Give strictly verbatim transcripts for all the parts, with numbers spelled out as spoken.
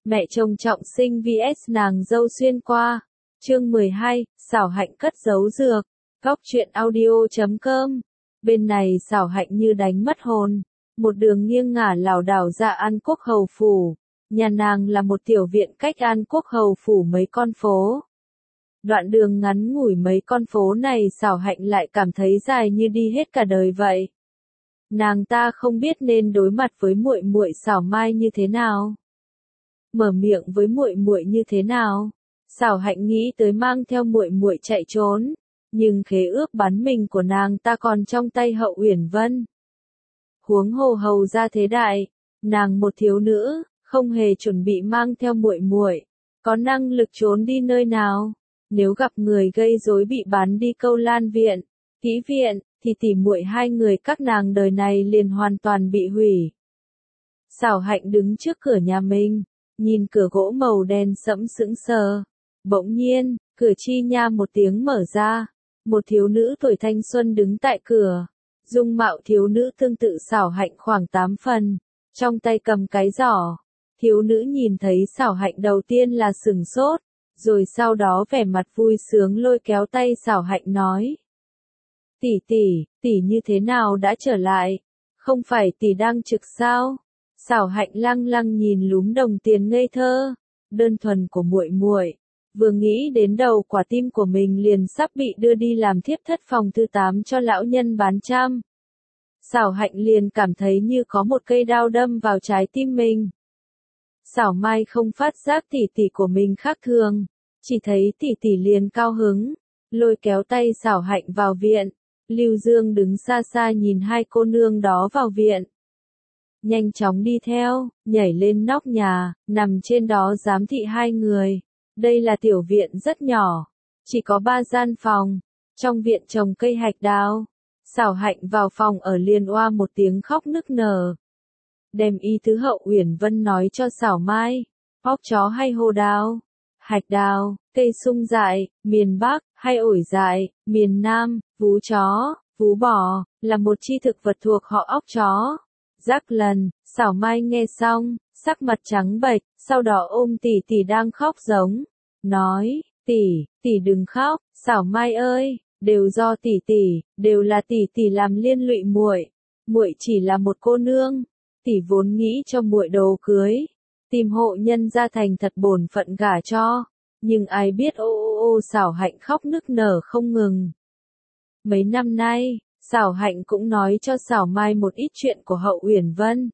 Mẹ chồng trọng sinh vs nàng dâu xuyên qua. Chương mười hai, Xảo Hạnh cất giấu dược. Góc truyện audio chấm com. Bên này Xảo Hạnh như đánh mất hồn, một đường nghiêng ngả lảo đảo ra An Quốc Hầu phủ. Nhà nàng là một tiểu viện cách An Quốc Hầu phủ mấy con phố. Đoạn đường ngắn ngủi mấy con phố này Xảo Hạnh lại cảm thấy dài như đi hết cả đời vậy. Nàng ta không biết nên đối mặt với muội muội Xảo Mai như thế nào, mở miệng với muội muội như thế nào. Xảo Hạnh nghĩ tới mang theo muội muội chạy trốn, nhưng khế ước bán mình của nàng ta còn trong tay Hậu Uyển Vân. Huống hồ hầu gia thế đại, nàng một thiếu nữ, không hề chuẩn bị mang theo muội muội, có năng lực trốn đi nơi nào? Nếu gặp người gây rối bị bán đi Câu Lan viện, Kỹ viện, thì tỉ muội hai người các nàng đời này liền hoàn toàn bị hủy. Xảo Hạnh đứng trước cửa nhà mình, nhìn cửa gỗ màu đen sẫm sững sờ. Bỗng nhiên, cửa chi nha một tiếng mở ra, một thiếu nữ tuổi thanh xuân đứng tại cửa. Dung mạo thiếu nữ tương tự Xảo Hạnh khoảng tám phần, trong tay cầm cái giỏ. Thiếu nữ nhìn thấy Xảo Hạnh đầu tiên là sửng sốt, rồi sau đó vẻ mặt vui sướng lôi kéo tay Xảo Hạnh nói: "Tỷ tỷ, tỷ như thế nào đã trở lại? Không phải tỷ đang trực sao?" Xảo Hạnh lăng lăng nhìn lúm đồng tiền ngây thơ, đơn thuần của muội muội, vừa nghĩ đến đầu quả tim của mình liền sắp bị đưa đi làm thiếp thất phòng thứ tám cho lão nhân bán trăm. Xảo Hạnh liền cảm thấy như có một cây đao đâm vào trái tim mình. Xảo Mai không phát giác tỷ tỷ của mình khác thường, chỉ thấy tỷ tỷ liền cao hứng, lôi kéo tay Xảo Hạnh vào viện. Lưu Dương đứng xa xa nhìn hai cô nương đó vào viện, nhanh chóng đi theo, nhảy lên nóc nhà, nằm trên đó giám thị hai người. Đây là tiểu viện rất nhỏ, chỉ có ba gian phòng, trong viện trồng cây hạch đào. Xảo Hạnh vào phòng ở liền oa một tiếng khóc nức nở, đem ý tứ Hậu Uyển Vân nói cho Xảo Mai. Óc chó hay hồ đào? Hạch đào, cây sung dại, miền Bắc, hay ổi dại, miền Nam. Vú chó, vú bò, là một chi thực vật thuộc họ óc chó. Rắc lần, Xảo Mai nghe xong, sắc mặt trắng bệch, sau đó ôm tỷ tỷ đang khóc giống, nói: "Tỷ, tỷ đừng khóc, Xảo Mai ơi, đều do tỷ tỷ, đều là tỷ tỷ làm liên lụy muội. Muội chỉ là một cô nương, tỷ vốn nghĩ cho muội đồ cưới, tìm hộ nhân gia thành thật bổn phận gả cho, nhưng ai biết ô ô ô." Xảo Hạnh khóc nức nở không ngừng. Mấy năm nay, Xảo Hạnh cũng nói cho Xảo Mai một ít chuyện của Hậu Uyển Vân.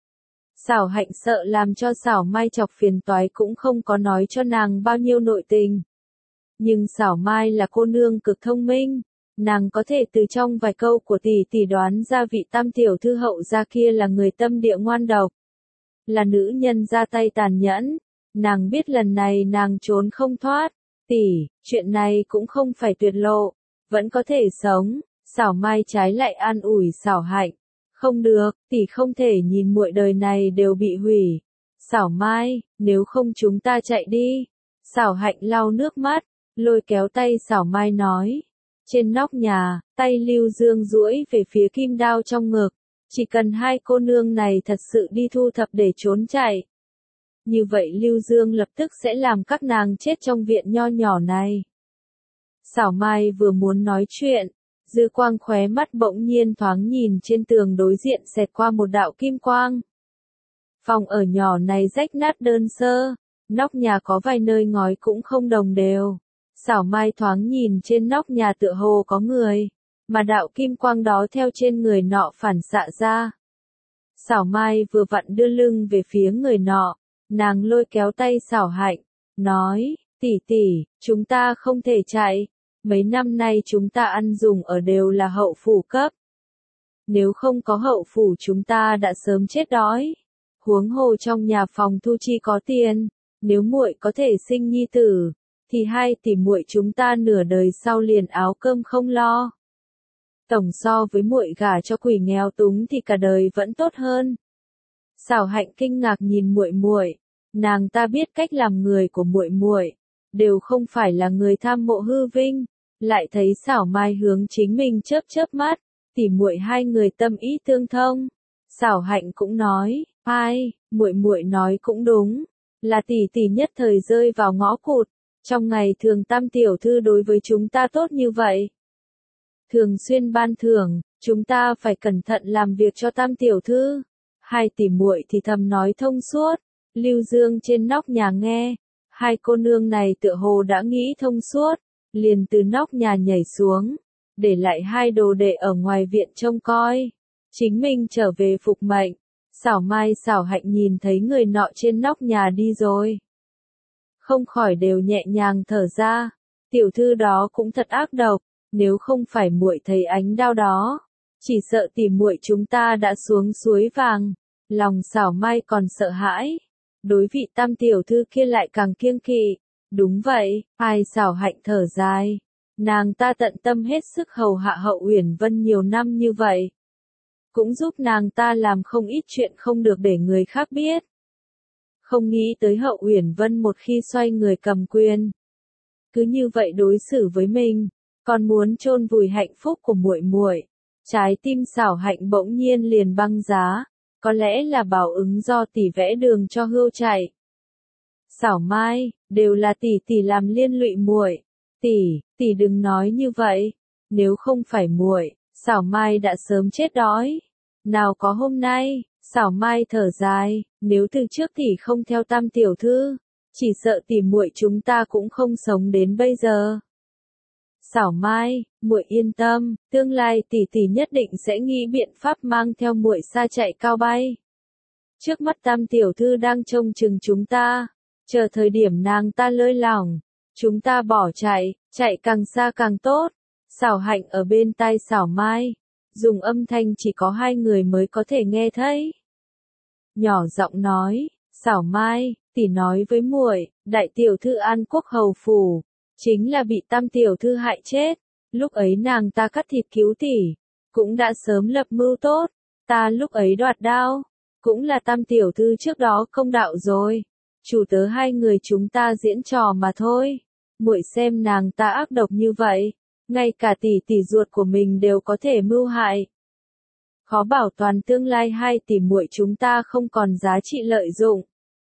Xảo Hạnh sợ làm cho Xảo Mai chọc phiền toái cũng không có nói cho nàng bao nhiêu nội tình. Nhưng Xảo Mai là cô nương cực thông minh, nàng có thể từ trong vài câu của tỷ tỷ đoán ra vị tam tiểu thư Hậu gia kia là người tâm địa ngoan độc, là nữ nhân ra tay tàn nhẫn. Nàng biết lần này nàng trốn không thoát. "Tỷ, chuyện này cũng không phải tuyệt lộ, vẫn có thể sống." Xảo Mai trái lại an ủi Xảo Hạnh: "Không được, tỷ không thể nhìn muội đời này đều bị hủy. Xảo Mai, nếu không chúng ta chạy đi." Xảo Hạnh lau nước mắt, lôi kéo tay Xảo Mai nói. Trên nóc nhà, tay Lưu Dương duỗi về phía kim đao trong ngực. Chỉ cần hai cô nương này thật sự đi thu thập để trốn chạy, như vậy Lưu Dương lập tức sẽ làm các nàng chết trong viện nho nhỏ này. Xảo Mai vừa muốn nói chuyện, dư quang khóe mắt bỗng nhiên thoáng nhìn trên tường đối diện xẹt qua một đạo kim quang. Phòng ở nhỏ này rách nát đơn sơ, nóc nhà có vài nơi ngói cũng không đồng đều. Xảo Mai thoáng nhìn trên nóc nhà tựa hồ có người, mà đạo kim quang đó theo trên người nọ phản xạ ra. Xảo Mai vừa vặn đưa lưng về phía người nọ, nàng lôi kéo tay Xảo Hạnh, nói: "Tỷ tỷ, chúng ta không thể chạy. Mấy năm nay chúng ta ăn dùng ở đều là hậu phủ cấp. Nếu không có hậu phủ chúng ta đã sớm chết đói. Huống hồ trong nhà phòng thu chi có tiền, nếu muội có thể sinh nhi tử, thì hai tỷ muội chúng ta nửa đời sau liền áo cơm không lo. Tổng so với muội gả cho quỷ nghèo túng thì cả đời vẫn tốt hơn." Xảo Hạnh kinh ngạc nhìn muội muội, nàng ta biết cách làm người của muội muội, đều không phải là người tham mộ hư vinh, lại thấy Xảo Mai hướng chính mình chớp chớp mắt, tỉ muội hai người tâm ý tương thông. Xảo Hạnh cũng nói: "Ai, muội muội nói cũng đúng, là tỷ tỷ nhất thời rơi vào ngõ cụt, trong ngày thường Tam tiểu thư đối với chúng ta tốt như vậy. Thường xuyên ban thưởng, chúng ta phải cẩn thận làm việc cho Tam tiểu thư. Hai tỷ muội thì thầm nói thông suốt, Lưu Dương trên nóc nhà nghe, hai cô nương này tựa hồ đã nghĩ thông suốt, liền từ nóc nhà nhảy xuống, để lại hai đồ đệ ở ngoài viện trông coi. Chính mình trở về phục mệnh, Xảo Mai Xảo Hạnh nhìn thấy người nọ trên nóc nhà đi rồi. Không khỏi đều nhẹ nhàng thở ra, tiểu thư đó cũng thật ác độc, nếu không phải muội thấy ánh đao đó, chỉ sợ tỷ muội chúng ta đã xuống suối vàng. Lòng Xảo Mai còn sợ hãi, đối vị Tam tiểu thư kia lại càng kiêng kỵ. Đúng vậy, ai Xảo Hạnh thở dài, nàng ta tận tâm hết sức hầu hạ Hậu Uyển Vân nhiều năm như vậy, cũng giúp nàng ta làm không ít chuyện không được để người khác biết. Không nghĩ tới Hậu Uyển Vân một khi xoay người cầm quyền, cứ như vậy đối xử với mình, còn muốn chôn vùi hạnh phúc của muội muội. Trái tim Xảo Hạnh bỗng nhiên liền băng giá, có lẽ là báo ứng do tỷ vẽ đường cho hươu chạy. Xảo Mai, đều là tỷ tỷ làm liên lụy muội. Tỷ, tỷ đừng nói như vậy, nếu không phải muội, Xảo Mai đã sớm chết đói. Nào có hôm nay, Xảo Mai thở dài, nếu từ trước tỷ không theo Tam tiểu thư, chỉ sợ tỷ muội chúng ta cũng không sống đến bây giờ. Xảo Mai, muội yên tâm, tương lai tỷ tỷ nhất định sẽ nghĩ biện pháp mang theo muội xa chạy cao bay. Trước mắt Tam tiểu thư đang trông chừng chúng ta, chờ thời điểm nàng ta lơi lỏng, chúng ta bỏ chạy, chạy càng xa càng tốt. Xảo Hạnh ở bên tai Xảo Mai, dùng âm thanh chỉ có hai người mới có thể nghe thấy. Nhỏ giọng nói, Xảo Mai, tỷ nói với muội, đại tiểu thư An Quốc hầu phủ, chính là bị Tam tiểu thư hại chết, lúc ấy nàng ta cắt thịt cứu tỷ, cũng đã sớm lập mưu tốt, ta lúc ấy đoạt đao, cũng là Tam tiểu thư trước đó công đạo rồi, chủ tớ hai người chúng ta diễn trò mà thôi, muội xem nàng ta ác độc như vậy, ngay cả tỷ tỷ ruột của mình đều có thể mưu hại. Khó bảo toàn tương lai hai tỷ muội chúng ta không còn giá trị lợi dụng.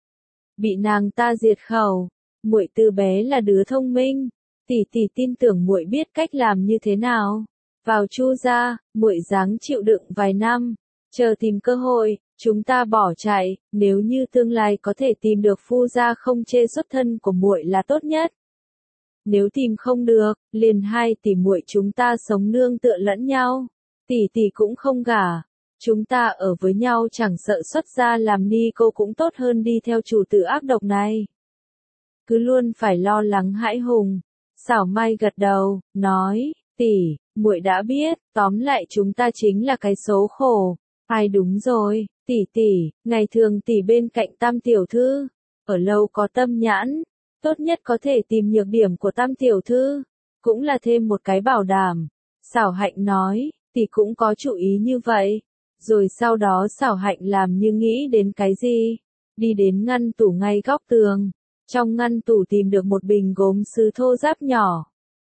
Bị nàng ta diệt khẩu, muội từ bé là đứa thông minh, tỷ tỷ tin tưởng muội biết cách làm như thế nào. Vào Chu gia, muội ráng chịu đựng vài năm, chờ tìm cơ hội, chúng ta bỏ chạy, nếu như tương lai có thể tìm được phu gia không chê xuất thân của muội là tốt nhất. Nếu tìm không được, liền hai tỷ muội chúng ta sống nương tựa lẫn nhau, tỷ tỷ cũng không gả, chúng ta ở với nhau chẳng sợ xuất gia làm ni cô cũng tốt hơn đi theo chủ tử ác độc này. Cứ luôn phải lo lắng hãi hùng. Xảo Mai gật đầu, nói, tỷ, muội đã biết, tóm lại chúng ta chính là cái số khổ. Ai đúng rồi, tỷ tỷ, ngày thường tỷ bên cạnh Tam tiểu thư, ở lâu có tâm nhãn, tốt nhất có thể tìm nhược điểm của Tam tiểu thư, cũng là thêm một cái bảo đảm. Xảo Hạnh nói, tỷ cũng có chủ ý như vậy. Rồi sau đó Xảo Hạnh làm như nghĩ đến cái gì, đi đến ngăn tủ ngay góc tường, trong ngăn tủ tìm được một bình gốm sứ thô ráp nhỏ.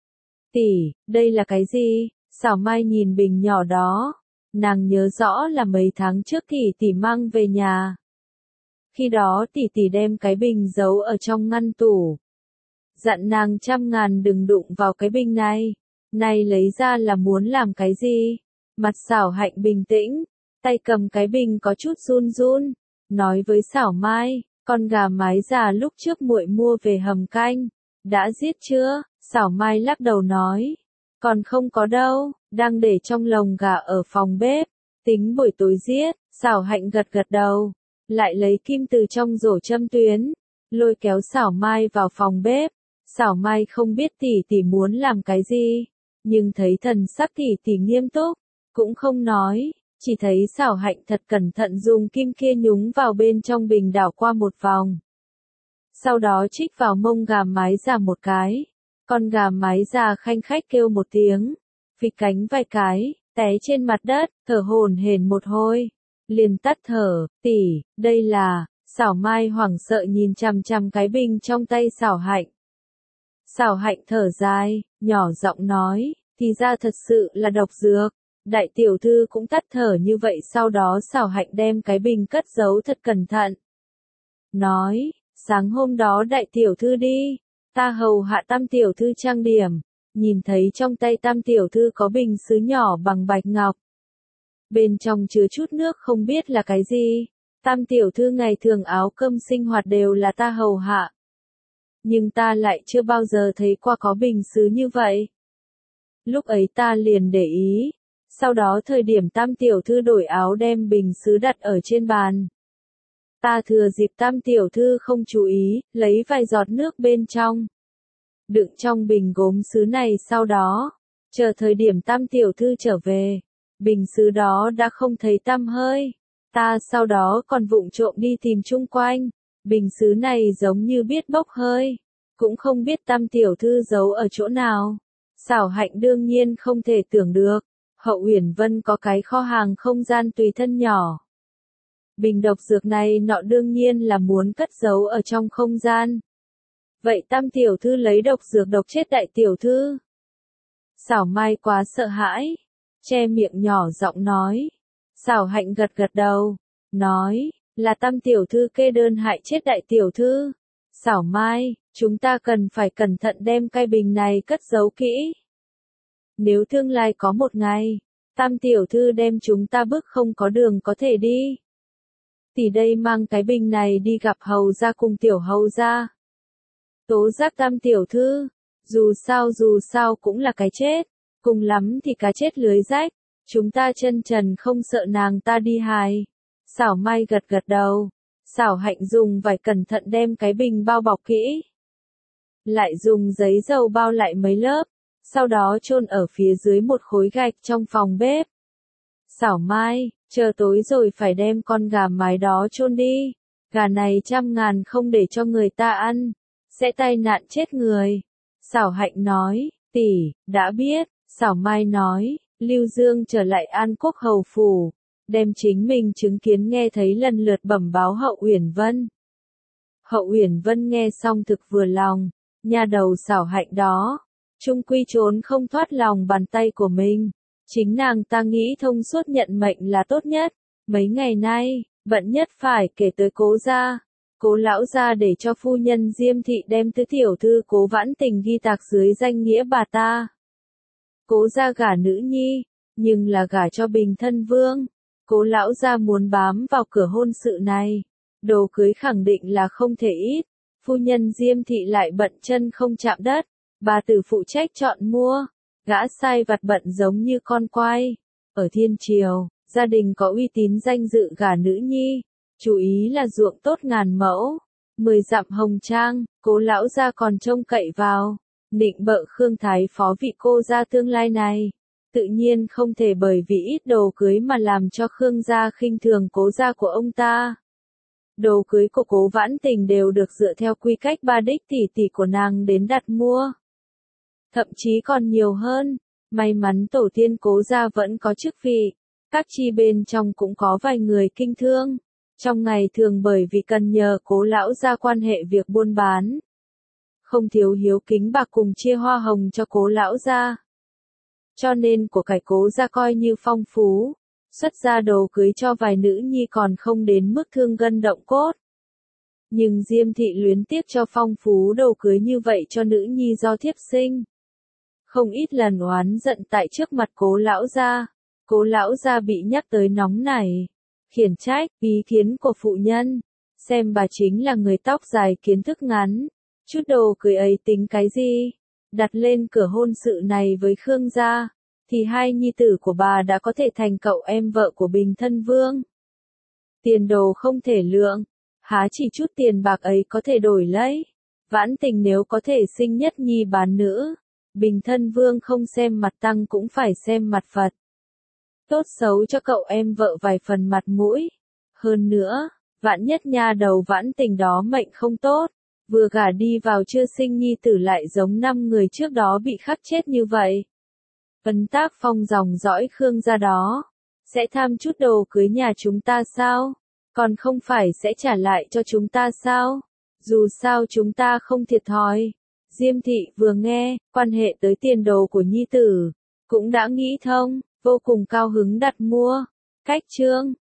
Tỷ, đây là cái gì? Xảo Mai nhìn bình nhỏ đó, nàng nhớ rõ là mấy tháng trước tỷ tỷ mang về nhà. Khi đó tỷ tỷ đem cái bình giấu ở trong ngăn tủ, dặn nàng trăm ngàn đừng đụng vào cái bình này. Này lấy ra là muốn làm cái gì? Mặt Xảo Hạnh bình tĩnh, tay cầm cái bình có chút run run, nói với Xảo Mai, con gà mái già lúc trước muội mua về hầm canh, đã giết chưa? Xảo Mai lắc đầu nói, còn không có đâu, đang để trong lồng gà ở phòng bếp, tính buổi tối giết. Xảo Hạnh gật gật đầu, lại lấy kim từ trong rổ châm tuyến, lôi kéo Xảo Mai vào phòng bếp. Xảo Mai không biết tỷ tỷ muốn làm cái gì, nhưng thấy thần sắc tỷ tỷ nghiêm túc, cũng không nói, chỉ thấy Xảo Hạnh thật cẩn thận dùng kim kia nhúng vào bên trong bình đảo qua một vòng. Sau đó trích vào mông gà mái già một cái, con gà mái già khanh khách kêu một tiếng, phịch cánh vài cái, té trên mặt đất, thở hổn hển một hồi, liền tắt thở. Tỷ, đây là, Xảo Mai hoảng sợ nhìn chằm chằm cái bình trong tay Xảo Hạnh. Xảo Hạnh thở dài, nhỏ giọng nói, thì ra thật sự là độc dược. Đại tiểu thư cũng tắt thở như vậy. Sau đó Xảo Hạnh đem cái bình cất giấu thật cẩn thận. Nói, Sáng hôm đó đại tiểu thư đi, ta hầu hạ tam tiểu thư trang điểm, nhìn thấy trong tay tam tiểu thư có bình sứ nhỏ bằng bạch ngọc. Bên trong chứa chút nước không biết là cái gì, tam tiểu thư ngày thường áo cơm sinh hoạt đều là ta hầu hạ. Nhưng ta lại chưa bao giờ thấy qua có bình sứ như vậy. Lúc ấy ta liền để ý, sau đó thời điểm tam tiểu thư đổi áo đem bình sứ đặt ở trên bàn. Ta thừa dịp tam tiểu thư không chú ý, lấy vài giọt nước bên trong. Đựng trong bình gốm sứ này sau đó, chờ thời điểm tam tiểu thư trở về, bình sứ đó đã không thấy tăm hơi. Ta sau đó còn vụng trộm đi tìm chung quanh, bình sứ này giống như biết bốc hơi, cũng không biết tam tiểu thư giấu ở chỗ nào. Xảo Hạnh đương nhiên không thể tưởng được, Hậu Uyển Vân có cái kho hàng không gian tùy thân nhỏ. Bình độc dược này nọ đương nhiên là muốn cất giấu ở trong không gian. Vậy tam tiểu thư lấy độc dược độc chết đại tiểu thư. Xảo Mai quá sợ hãi, che miệng nhỏ giọng nói. Xảo Hạnh gật gật đầu, nói, là tam tiểu thư kê đơn hại chết đại tiểu thư. Xảo Mai, chúng ta cần phải cẩn thận đem cái bình này cất giấu kỹ. Nếu tương lai có một ngày, tam tiểu thư đem chúng ta bức không có đường có thể đi. Tỷ đây mang cái bình này đi gặp hầu gia cùng tiểu hầu gia. Tố giác tam tiểu thư, dù sao dù sao cũng là cái chết, cùng lắm thì cá chết lưới rách, chúng ta chân trần không sợ nàng ta đi hài. Xảo Mai gật gật đầu, Xảo Hạnh dùng vải cẩn thận đem cái bình bao bọc kỹ. Lại dùng giấy dầu bao lại mấy lớp, sau đó chôn ở phía dưới một khối gạch trong phòng bếp. Xảo Mai, chờ tối rồi phải đem con gà mái đó chôn đi, gà này trăm ngàn không để cho người ta ăn, sẽ tai nạn chết người. Xảo Hạnh nói, tỷ, đã biết. Xảo Mai nói, Lưu Dương trở lại An Quốc hầu phủ, đem chính mình chứng kiến nghe thấy lần lượt bẩm báo Hậu Uyển Vân. Hậu Uyển Vân nghe xong thực vừa lòng, nhà đầu Xảo Hạnh đó, chung quy trốn không thoát lòng bàn tay của mình. Chính nàng ta nghĩ thông suốt nhận mệnh là tốt nhất. Mấy ngày nay, bận nhất phải kể tới Cố gia. Cố lão gia để cho phu nhân Diêm thị đem tứ tiểu thư Cố Vãn Tình ghi tạc dưới danh nghĩa bà ta. Cố gia gả nữ nhi, nhưng là gả cho Bình Thân Vương. Cố lão gia muốn bám vào cửa hôn sự này, đồ cưới khẳng định là không thể ít. Phu nhân Diêm thị lại bận chân không chạm đất, bà tử phụ trách chọn mua. Gã sai vặt bận giống như con quay. Ở Thiên Triều, gia đình có uy tín danh dự gả nữ nhi, chú ý là ruộng tốt ngàn mẫu, mười dặm hồng trang, Cố lão gia còn trông cậy vào, nịnh bợ Khương Thái phó vị cô gia tương lai này. Tự nhiên không thể bởi vì ít đồ cưới mà làm cho Khương gia khinh thường Cố gia của ông ta. Đồ cưới của Cố Vãn Tình đều được dựa theo quy cách ba đích tỷ tỷ của nàng đến đặt mua. Thậm chí còn nhiều hơn, may mắn tổ tiên Cố gia vẫn có chức vị, các chi bên trong cũng có vài người kinh thương, trong ngày thường bởi vì cần nhờ Cố lão gia quan hệ việc buôn bán. Không thiếu hiếu kính bạc cùng chia hoa hồng cho Cố lão gia. Cho nên của cải Cố gia coi như phong phú, xuất ra đồ cưới cho vài nữ nhi còn không đến mức thương gân động cốt. Nhưng Diêm thị luyến tiếc cho phong phú đồ cưới như vậy cho nữ nhi do thiếp sinh. Không ít lần oán giận tại trước mặt Cố lão gia, Cố lão gia bị nhắc tới nóng nảy, khiển trách, ý kiến của phụ nhân, xem bà chính là người tóc dài kiến thức ngắn, chút đồ cưới ấy tính cái gì, đặt lên cửa hôn sự này với Khương gia, thì hai nhi tử của bà đã có thể thành cậu em vợ của Bình Thân Vương. Tiền đồ không thể lượng, há chỉ chút tiền bạc ấy có thể đổi lấy. Vãn Tình nếu có thể sinh nhất nhi bán nữ, Bình Thân Vương không xem mặt tăng cũng phải xem mặt Phật. Tốt xấu cho cậu em vợ vài phần mặt mũi. Hơn nữa, vạn nhất nha đầu Vãn Tình đó mệnh không tốt, vừa gả đi vào chưa sinh nhi tử lại giống năm người trước đó bị khắc chết như vậy. Ấn tác phong dòng dõi Khương gia đó, sẽ tham chút đồ cưới nhà chúng ta sao? Còn không phải sẽ trả lại cho chúng ta sao? Dù sao chúng ta không thiệt thòi. Diêm thị vừa nghe, quan hệ tới tiền đồ của nhi tử, cũng đã nghĩ thông, vô cùng cao hứng đặt mua. Cách chương